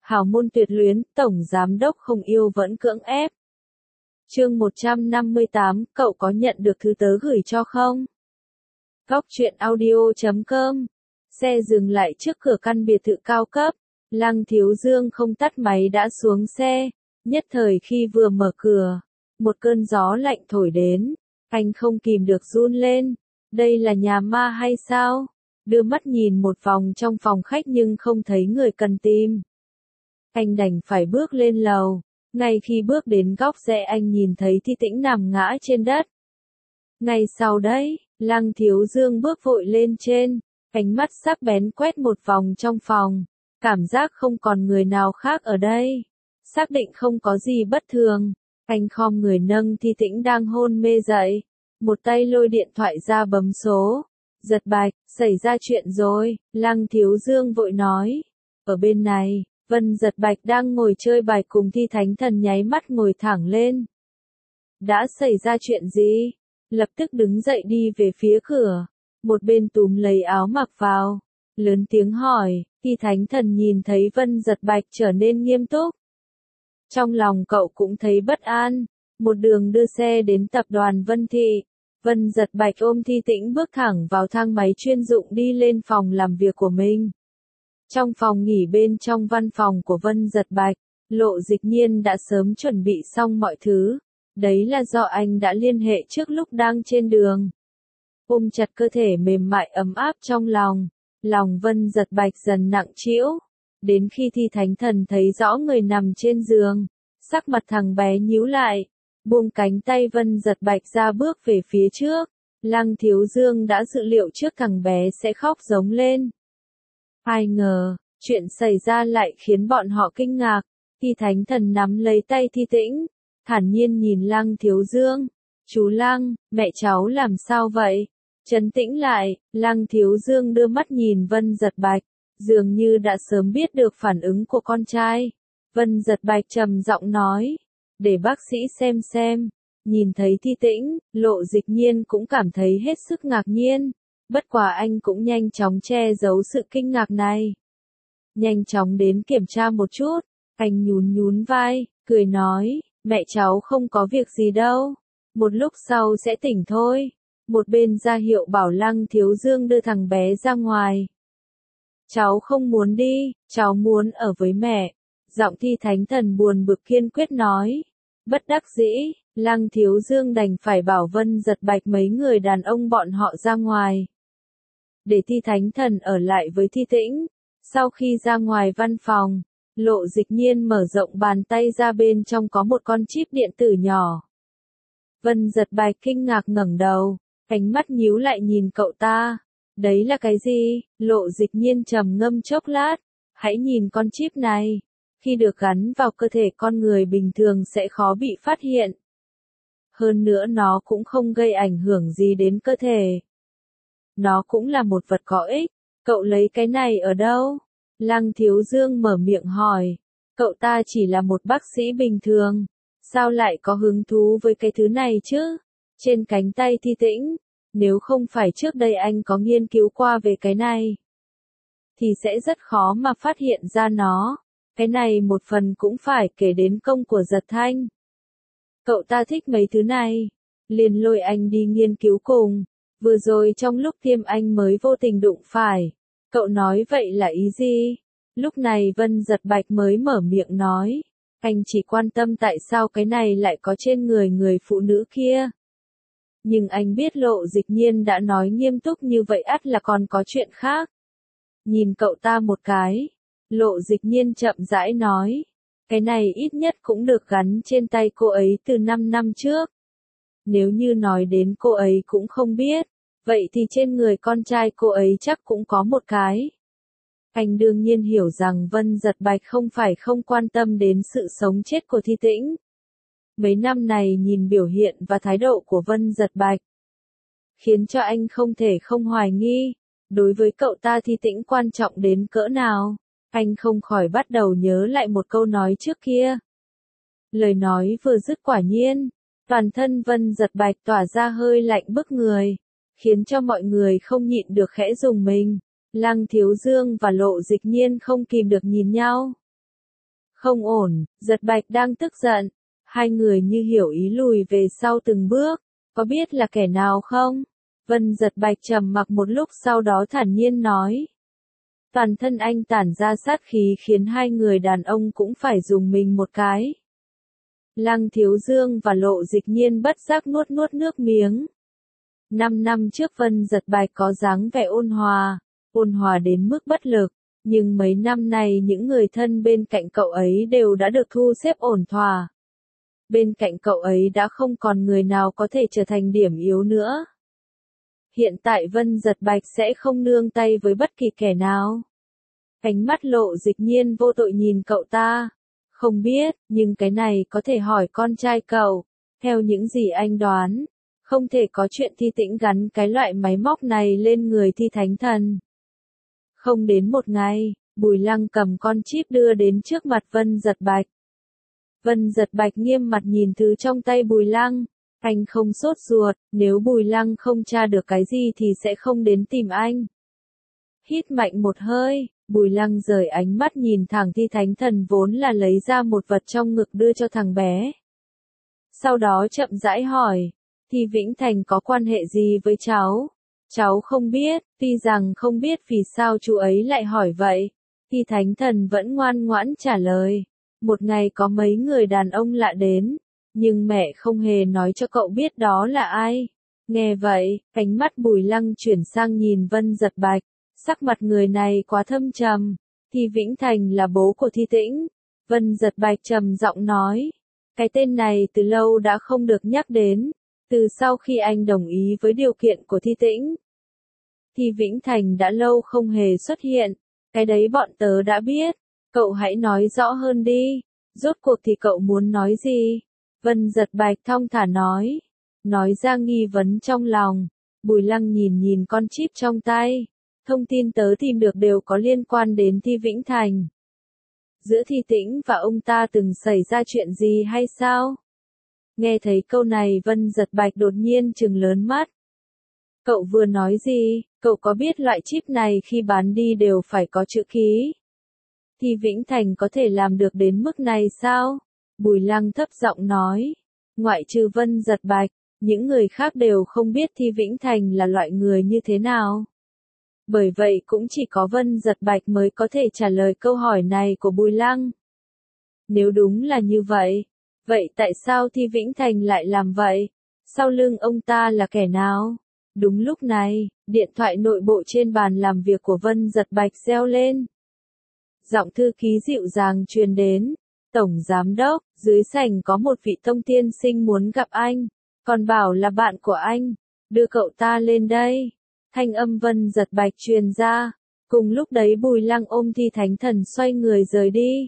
hào môn tuyệt luyến, tổng giám đốc không yêu vẫn cưỡng ép. Chương 158, cậu có nhận được thư tớ gửi cho không? Góc truyện audio.com. Xe dừng lại trước cửa căn biệt thự cao cấp. Lăng Thiếu Dương không tắt máy đã xuống xe. Nhất thời khi vừa mở cửa, một cơn gió lạnh thổi đến. Anh không kìm được run lên. Đây là nhà ma hay sao? Đưa mắt nhìn một vòng trong phòng khách nhưng không thấy người cần tìm. Anh đành phải bước lên lầu. Ngay khi bước đến góc rẽ anh nhìn thấy Thi Tĩnh nằm ngã trên đất. Ngay sau đấy, Lăng Thiếu Dương bước vội lên trên, ánh mắt sắc bén quét một vòng trong phòng, cảm giác không còn người nào khác ở đây. Xác định không có gì bất thường, anh khom người nâng Thi Tĩnh đang hôn mê dậy, một tay lôi điện thoại ra bấm số. Giật Bạch, xảy ra chuyện rồi, Lăng Thiếu Dương vội nói. Ở bên này, Vân Giật Bạch đang ngồi chơi bài cùng Thi Thánh Thần nháy mắt ngồi thẳng lên. Đã xảy ra chuyện gì? Lập tức đứng dậy đi về phía cửa, một bên túm lấy áo mặc vào, lớn tiếng hỏi. Thi Thánh Thần nhìn thấy Vân Giật Bạch trở nên nghiêm túc. Trong lòng cậu cũng thấy bất an, một đường đưa xe đến tập đoàn Vân Thị. Vân Giật Bạch ôm Thi Tĩnh bước thẳng vào thang máy chuyên dụng đi lên phòng làm việc của mình. Trong phòng nghỉ bên trong văn phòng của Vân Giật Bạch, Lộ Dịch Nhiên đã sớm chuẩn bị xong mọi thứ. Đấy là do anh đã liên hệ trước lúc đang trên đường. Ôm chặt cơ thể mềm mại ấm áp trong lòng, lòng Vân Giật Bạch dần nặng trĩu. Đến khi Thi Thánh Thần thấy rõ người nằm trên giường, sắc mặt thằng bé nhíu lại, buông cánh tay Vân Giật Bạch ra bước về phía trước. Lăng Thiếu Dương đã dự liệu trước thằng bé sẽ khóc giống lên. Ai ngờ, chuyện xảy ra lại khiến bọn họ kinh ngạc. Thi Thánh Thần nắm lấy tay Thi Tĩnh, thản nhiên nhìn Lăng Thiếu Dương. Chú Lăng, mẹ cháu làm sao vậy? Trấn tĩnh lại, Lăng Thiếu Dương đưa mắt nhìn Vân Giật Bạch, dường như đã sớm biết được phản ứng của con trai. Vân Giật Bạch trầm giọng nói, để bác sĩ xem. Nhìn thấy Thi Tĩnh, Lộ Dịch Nhiên cũng cảm thấy hết sức ngạc nhiên. Bất quá anh cũng nhanh chóng che giấu sự kinh ngạc này. Nhanh chóng đến kiểm tra một chút, anh nhún vai, cười nói, mẹ cháu không có việc gì đâu, một lúc sau sẽ tỉnh thôi. Một bên ra hiệu bảo Lăng Thiếu Dương đưa thằng bé ra ngoài. Cháu không muốn đi, cháu muốn ở với mẹ. Giọng Thi Thánh Thần buồn bực kiên quyết nói. Bất đắc dĩ, Lăng Thiếu Dương đành phải bảo Vân Giật Bạch mấy người đàn ông bọn họ ra ngoài. Để Thi Thánh Thần ở lại với Thi Tĩnh. Sau khi ra ngoài văn phòng, Lộ Dịch Nhiên mở rộng bàn tay ra, bên trong có một con chip điện tử nhỏ. Vân Giật Bạch kinh ngạc ngẩng đầu, ánh mắt nhíu lại nhìn cậu ta. Đấy là cái gì? Lộ Dịch Nhiên trầm ngâm chốc lát. Hãy nhìn con chip này. Khi được gắn vào cơ thể con người bình thường sẽ khó bị phát hiện. Hơn nữa nó cũng không gây ảnh hưởng gì đến cơ thể. Nó cũng là một vật có ích. Cậu lấy cái này ở đâu? Lăng Thiếu Dương mở miệng hỏi. Cậu ta chỉ là một bác sĩ bình thường. Sao lại có hứng thú với cái thứ này chứ? Trên cánh tay Thi Tĩnh. Nếu không phải trước đây anh có nghiên cứu qua về cái này, thì sẽ rất khó mà phát hiện ra nó. Cái này một phần cũng phải kể đến công của Giật Thanh. Cậu ta thích mấy thứ này, liền lôi anh đi nghiên cứu cùng. Vừa rồi trong lúc tiêm anh mới vô tình đụng phải. Cậu nói vậy là ý gì? Lúc này Vân Giật Bạch mới mở miệng nói. Anh chỉ quan tâm tại sao cái này lại có trên người phụ nữ kia. Nhưng anh biết Lộ Dịch Nhiên đã nói nghiêm túc như vậy ắt là còn có chuyện khác. Nhìn cậu ta một cái, Lộ Dịch Nhiên chậm rãi nói. Cái này ít nhất cũng được gắn trên tay cô ấy từ 5 năm trước. Nếu như nói đến cô ấy cũng không biết, vậy thì trên người con trai cô ấy chắc cũng có một cái. Anh đương nhiên hiểu rằng Vân Giật Bạch không phải không quan tâm đến sự sống chết của Thi Tĩnh. Mấy năm này nhìn biểu hiện và thái độ của Vân Giật Bạch, khiến cho anh không thể không hoài nghi, đối với cậu ta Thi Tĩnh quan trọng đến cỡ nào. Anh không khỏi bắt đầu nhớ lại một câu nói trước kia. Lời nói vừa dứt quả nhiên, toàn thân Vân Giật Bạch tỏa ra hơi lạnh bức người, khiến cho mọi người không nhịn được khẽ rùng mình. Lăng Thiếu Dương và Lộ Dịch Nhiên không kìm được nhìn nhau. Không ổn, Giật Bạch đang tức giận. Hai người như hiểu ý lùi về sau từng bước. Có biết là kẻ nào không? Vân Giật Bạch trầm mặc một lúc sau đó thản nhiên nói. Toàn thân anh tản ra sát khí khiến hai người đàn ông cũng phải dùng mình một cái. Lăng Thiếu Dương và Lộ Dịch Nhiên bất giác nuốt nuốt nước miếng. 5 năm trước Vân Giật Bạch có dáng vẻ ôn hòa đến mức bất lực, nhưng mấy năm nay những người thân bên cạnh cậu ấy đều đã được thu xếp ổn thỏa. Bên cạnh cậu ấy đã không còn người nào có thể trở thành điểm yếu nữa. Hiện tại Vân Giật Bạch sẽ không nương tay với bất kỳ kẻ nào. Ánh mắt Lộ Dịch Nhiên vô tội nhìn cậu ta. Không biết, nhưng cái này có thể hỏi con trai cậu. Theo những gì anh đoán, không thể có chuyện Thi Tĩnh gắn cái loại máy móc này lên người Thi Thánh Thần. Không đến một ngày, Bùi Lăng cầm con chip đưa đến trước mặt Vân Giật Bạch. Vân Giật Bạch nghiêm mặt nhìn thứ trong tay Bùi Lăng. Anh không sốt ruột, nếu Bùi Lăng không tra được cái gì thì sẽ không đến tìm anh. Hít mạnh một hơi, Bùi Lăng rời ánh mắt nhìn thẳng Thi Thánh Thần vốn là lấy ra một vật trong ngực đưa cho thằng bé. Sau đó chậm rãi hỏi, Thi Vĩnh Thành có quan hệ gì với cháu? Cháu không biết, tuy rằng không biết vì sao chú ấy lại hỏi vậy. Thi Thánh Thần vẫn ngoan ngoãn trả lời. Một ngày có mấy người đàn ông lạ đến, nhưng mẹ không hề nói cho cậu biết đó là ai. Nghe vậy, ánh mắt Bùi Lăng chuyển sang nhìn Vân Giật Bạch. Sắc mặt người này quá thâm trầm. Thi Vĩnh Thành là bố của Thi Tĩnh. Vân Giật Bạch trầm giọng nói. Cái tên này từ lâu đã không được nhắc đến. Từ sau khi anh đồng ý với điều kiện của Thi Tĩnh, Thi Vĩnh Thành đã lâu không hề xuất hiện. Cái đấy bọn tớ đã biết. Cậu hãy nói rõ hơn đi. Rốt cuộc thì cậu muốn nói gì? Vân Giật Bạch thong thả nói. Nói ra nghi vấn trong lòng. Bùi Lăng nhìn nhìn con chip trong tay. Thông tin tớ tìm được đều có liên quan đến Thi Vĩnh Thành. Giữa Thi Tĩnh và ông ta từng xảy ra chuyện gì hay sao? Nghe thấy câu này Vân Giật Bạch đột nhiên trừng lớn mắt. Cậu vừa nói gì? Cậu có biết loại chip này khi bán đi đều phải có chữ ký? Thi Vĩnh Thành có thể làm được đến mức này sao? Bùi Lăng thấp giọng nói. Ngoại trừ Vân Giật Bạch, những người khác đều không biết Thi Vĩnh Thành là loại người như thế nào. Bởi vậy cũng chỉ có Vân Giật Bạch mới có thể trả lời câu hỏi này của Bùi Lăng. Nếu đúng là như vậy, vậy tại sao Thi Vĩnh Thành lại làm vậy? Sau lưng ông ta là kẻ nào? Đúng lúc này, điện thoại nội bộ trên bàn làm việc của Vân Giật Bạch reo lên. Giọng thư ký dịu dàng truyền đến. Tổng Giám Đốc, dưới sảnh có một vị tông tiên sinh muốn gặp anh. Còn bảo là bạn của anh. Đưa cậu ta lên đây. Thanh âm Vân Giật Bạch truyền ra. Cùng lúc đấy Bùi Lăng ôm Thi Thánh Thần xoay người rời đi.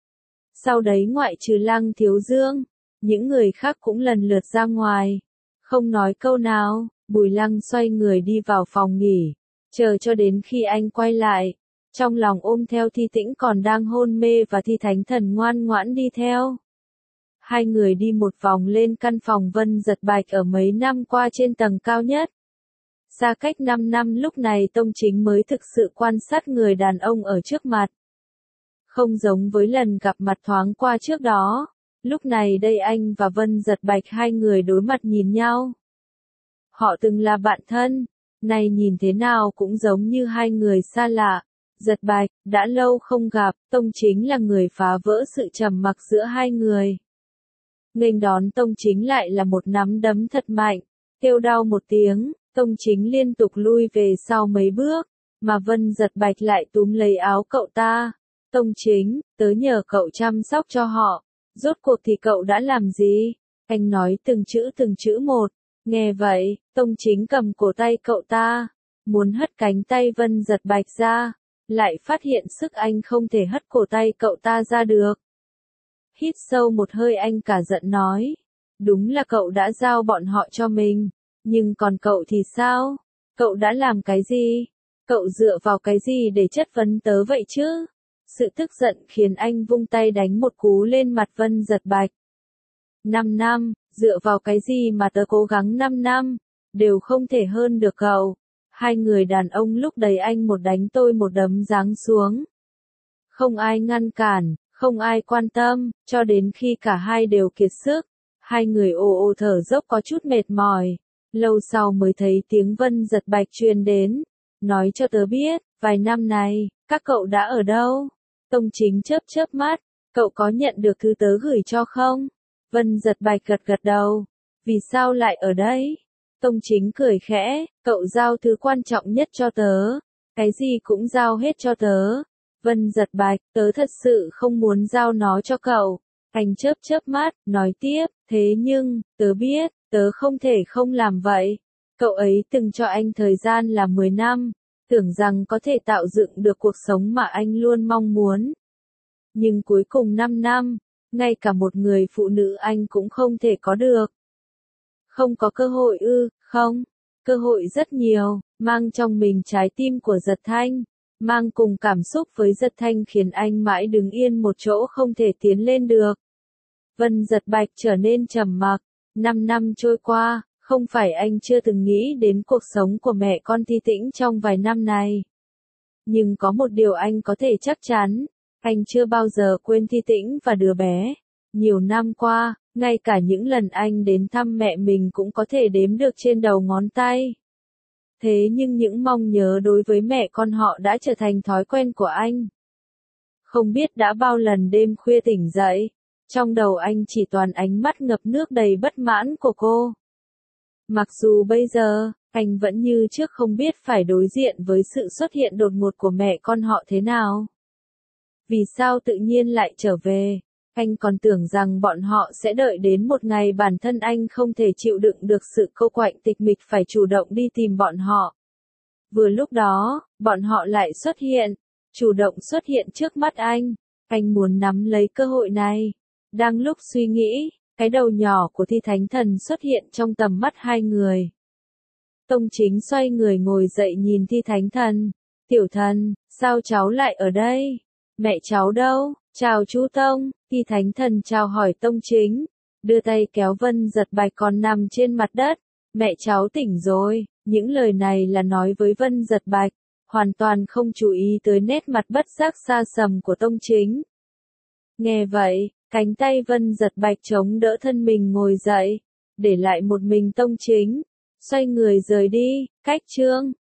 Sau đấy ngoại trừ Lăng Thiếu Dương, những người khác cũng lần lượt ra ngoài. Không nói câu nào, Bùi Lăng xoay người đi vào phòng nghỉ. Chờ cho đến khi anh quay lại. Trong lòng ôm theo Thi Tĩnh còn đang hôn mê và Thi Thánh Thần ngoan ngoãn đi theo. Hai người đi một vòng lên căn phòng Vân Giật Bạch ở mấy năm qua trên tầng cao nhất. Xa cách 5 năm lúc này Tông Chính mới thực sự quan sát người đàn ông ở trước mặt. Không giống với lần gặp mặt thoáng qua trước đó, lúc này đây anh và Vân Giật Bạch hai người đối mặt nhìn nhau. Họ từng là bạn thân, nay nhìn thế nào cũng giống như hai người xa lạ. Giật Bạch, đã lâu không gặp, Tông Chính là người phá vỡ sự trầm mặc giữa hai người. Nghênh đón Tông Chính lại là một nắm đấm thật mạnh, kêu đau một tiếng, Tông Chính liên tục lui về sau mấy bước, mà Vân Giật Bạch lại túm lấy áo cậu ta. Tông Chính, tớ nhờ cậu chăm sóc cho họ, rốt cuộc thì cậu đã làm gì? Anh nói từng chữ một, nghe vậy, Tông Chính cầm cổ tay cậu ta, muốn hất cánh tay Vân Giật Bạch ra. Lại phát hiện sức anh không thể hất cổ tay cậu ta ra được. Hít sâu một hơi anh cả giận nói. Đúng là cậu đã giao bọn họ cho mình. Nhưng còn cậu thì sao? Cậu đã làm cái gì? Cậu dựa vào cái gì để chất vấn tớ vậy chứ? Sự tức giận khiến anh vung tay đánh một cú lên mặt Vân Giật Bạch. 5 năm, dựa vào cái gì mà tớ cố gắng 5 năm, đều không thể hơn được cậu. Hai người đàn ông lúc đấy anh một đánh tôi một đấm giáng xuống. Không ai ngăn cản, Không ai quan tâm, cho đến khi cả hai đều kiệt sức. Hai người ồ ồ thở dốc có chút mệt mỏi. Lâu sau mới thấy tiếng Vân Giật Bạch truyền đến. Nói cho tớ biết, vài năm này, các cậu đã ở đâu? Tông Chính chớp chớp mắt, cậu có nhận được thư tớ gửi cho không? Vân Giật Bạch gật gật đầu. Vì sao lại ở đây? Tông Chính cười khẽ, cậu giao thứ quan trọng nhất cho tớ. Cái gì cũng giao hết cho tớ. Vân Giật Bạch, tớ thật sự không muốn giao nó cho cậu. Anh chớp chớp mắt, nói tiếp, thế nhưng, tớ biết, tớ không thể không làm vậy. Cậu ấy từng cho anh thời gian là 10 năm, tưởng rằng có thể tạo dựng được cuộc sống mà anh luôn mong muốn. Nhưng cuối cùng 5 năm, ngay cả một người phụ nữ anh cũng không thể có được. Không có cơ hội ư? Không, cơ hội rất nhiều, mang trong mình trái tim của Giật Thanh, mang cùng cảm xúc với Giật Thanh khiến anh mãi đứng yên một chỗ không thể tiến lên được. Vân Giật Bạch trở nên trầm mặc, 5 năm trôi qua, không phải anh chưa từng nghĩ đến cuộc sống của mẹ con Thi Tĩnh trong vài năm này. Nhưng có một điều anh có thể chắc chắn, anh chưa bao giờ quên Thi Tĩnh và đứa bé. Nhiều năm qua, ngay cả những lần anh đến thăm mẹ mình cũng có thể đếm được trên đầu ngón tay. Thế nhưng những mong nhớ đối với mẹ con họ đã trở thành thói quen của anh. Không biết đã bao lần đêm khuya tỉnh dậy, trong đầu anh chỉ toàn ánh mắt ngập nước đầy bất mãn của cô. Mặc dù bây giờ, anh vẫn như trước không biết phải đối diện với sự xuất hiện đột ngột của mẹ con họ thế nào. Vì sao tự nhiên lại trở về? Anh còn tưởng rằng bọn họ sẽ đợi đến một ngày bản thân anh không thể chịu đựng được sự cô quạnh tịch mịch phải chủ động đi tìm bọn họ. Vừa lúc đó, bọn họ lại xuất hiện, chủ động xuất hiện trước mắt anh. Anh muốn nắm lấy cơ hội này. Đang lúc suy nghĩ, cái đầu nhỏ của Thi Thánh Thần xuất hiện trong tầm mắt hai người. Tông Chính xoay người ngồi dậy nhìn Thi Thánh Thần. Tiểu thần, sao cháu lại ở đây? Mẹ cháu đâu? Chào chú Tông. Thi Thánh Thần chào hỏi Tông Chính, đưa tay kéo Vân Giật Bạch còn nằm trên mặt đất. Mẹ cháu tỉnh rồi. Những lời này là nói với Vân Giật Bạch, hoàn toàn không chú ý tới nét mặt bất giác xa sầm của Tông Chính. Nghe vậy, cánh tay Vân Giật Bạch chống đỡ thân mình ngồi dậy, để lại một mình Tông Chính, xoay người rời đi. Cách chương